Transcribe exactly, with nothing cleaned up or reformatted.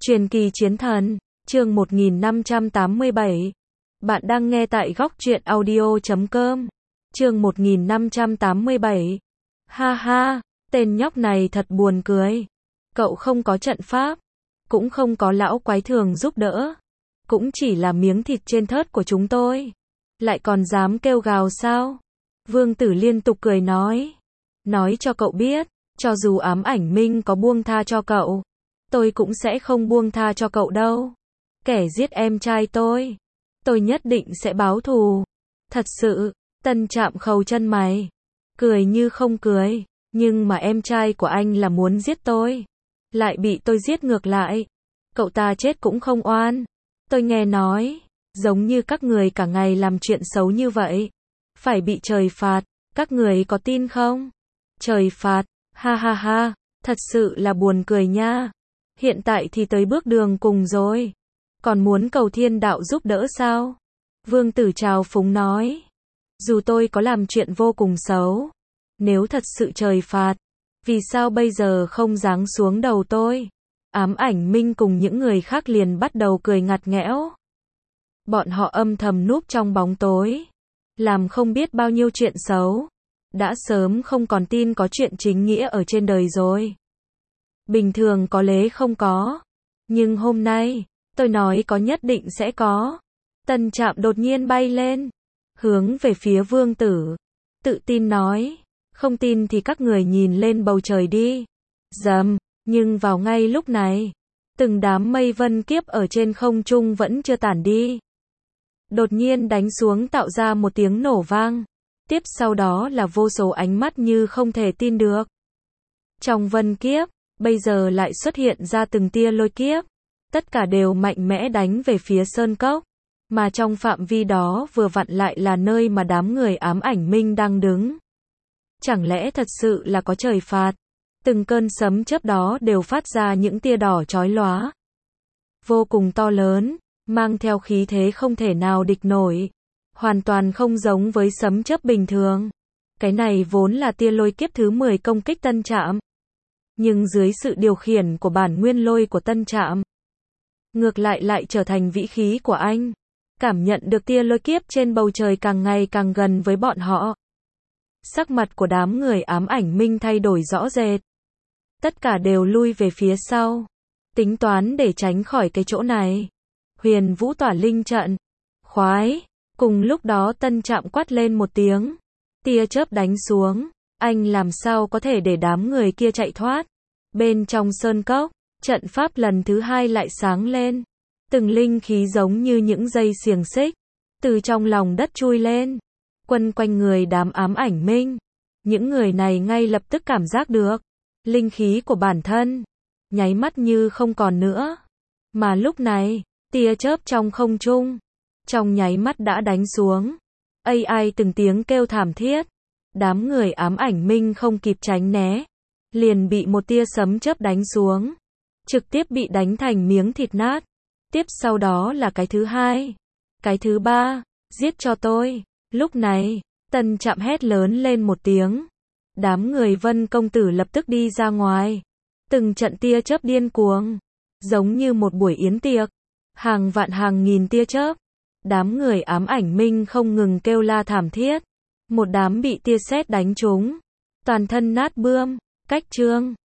Truyền kỳ chiến thần, chương một nghìn năm trăm tám mươi bảy. Bạn đang nghe tại góc truyện audio chấm com. Chương một nghìn năm trăm tám mươi bảy. Ha ha, tên nhóc này thật buồn cười. Cậu không có trận pháp, cũng không có lão quái thường giúp đỡ, cũng chỉ là miếng thịt trên thớt của chúng tôi. Lại còn dám kêu gào sao? Vương Tử liên tục cười nói. Nói cho cậu biết, cho dù ám ảnh minh có buông tha cho cậu, tôi cũng sẽ không buông tha cho cậu đâu. Kẻ giết em trai tôi, tôi nhất định sẽ báo thù. Thật sự, Tân Trạm khâu chân mày, cười như không cười, nhưng mà em trai của anh là muốn giết tôi, lại bị tôi giết ngược lại. Cậu ta chết cũng không oan. Tôi nghe nói, giống như các người cả ngày làm chuyện xấu như vậy, phải bị trời phạt, các người có tin không? Trời phạt, ha ha ha, thật sự là buồn cười nha. Hiện tại thì tới bước đường cùng rồi, còn muốn cầu thiên đạo giúp đỡ sao? Vương Tử trào phúng nói. Dù tôi có làm chuyện vô cùng xấu, nếu thật sự trời phạt, vì sao bây giờ không giáng xuống đầu tôi? Ám ảnh minh cùng những người khác liền bắt đầu cười ngặt nghẽo. Bọn họ âm thầm núp trong bóng tối, làm không biết bao nhiêu chuyện xấu, đã sớm không còn tin có chuyện chính nghĩa ở trên đời rồi. Bình thường có lẽ không có, nhưng hôm nay, tôi nói có nhất định sẽ có. Tân Trạm đột nhiên bay lên, hướng về phía Vương Tử, tự tin nói, không tin thì các người nhìn lên bầu trời đi. Rầm, nhưng vào ngay lúc này, từng đám mây vân kiếp ở trên không trung vẫn chưa tản đi. Đột nhiên đánh xuống tạo ra một tiếng nổ vang, tiếp sau đó là vô số ánh mắt như không thể tin được. Trong vân kiếp, bây giờ lại xuất hiện ra từng tia lôi kiếp, tất cả đều mạnh mẽ đánh về phía sơn cốc, mà trong phạm vi đó vừa vặn lại là nơi mà đám người ám ảnh minh đang đứng. Chẳng lẽ thật sự là có trời phạt? Từng cơn sấm chớp đó đều phát ra những tia đỏ chói lóa, vô cùng to lớn, mang theo khí thế không thể nào địch nổi, hoàn toàn không giống với sấm chớp bình thường. Cái này vốn là tia lôi kiếp thứ mười công kích Tân Trạm, nhưng dưới sự điều khiển của bản nguyên lôi của Tân Trạm, ngược lại lại trở thành vĩ khí của anh. Cảm nhận được tia lôi kiếp trên bầu trời càng ngày càng gần với bọn họ, sắc mặt của đám người ám ảnh minh thay đổi rõ rệt. Tất cả đều lui về phía sau, tính toán để tránh khỏi cái chỗ này. Huyền Vũ tỏa linh trận, khoái. Cùng lúc đó Tân Trạm quát lên một tiếng, tia chớp đánh xuống, anh làm sao có thể để đám người kia chạy thoát. Bên trong sơn cốc, trận pháp lần thứ hai lại sáng lên, từng linh khí giống như những dây xiềng xích, từ trong lòng đất chui lên, quấn quanh người đám ám ảnh minh. Những người này ngay lập tức cảm giác được linh khí của bản thân, nháy mắt như không còn nữa. Mà lúc này, tia chớp trong không trung, trong nháy mắt đã đánh xuống. Ai ai từng tiếng kêu thảm thiết, đám người ám ảnh minh không kịp tránh né, liền bị một tia sấm chớp đánh xuống, trực tiếp bị đánh thành miếng thịt nát. Tiếp sau đó là cái thứ hai, cái thứ ba, giết cho tôi. Lúc này, Tân Trạm hét lớn lên một tiếng. Đám người Vân công tử lập tức đi ra ngoài. Từng trận tia chớp điên cuồng, giống như một buổi yến tiệc, hàng vạn hàng nghìn tia chớp. Đám người ám ảnh minh không ngừng kêu la thảm thiết. Một đám bị tia sét đánh trúng, toàn thân nát bươm, cách chương.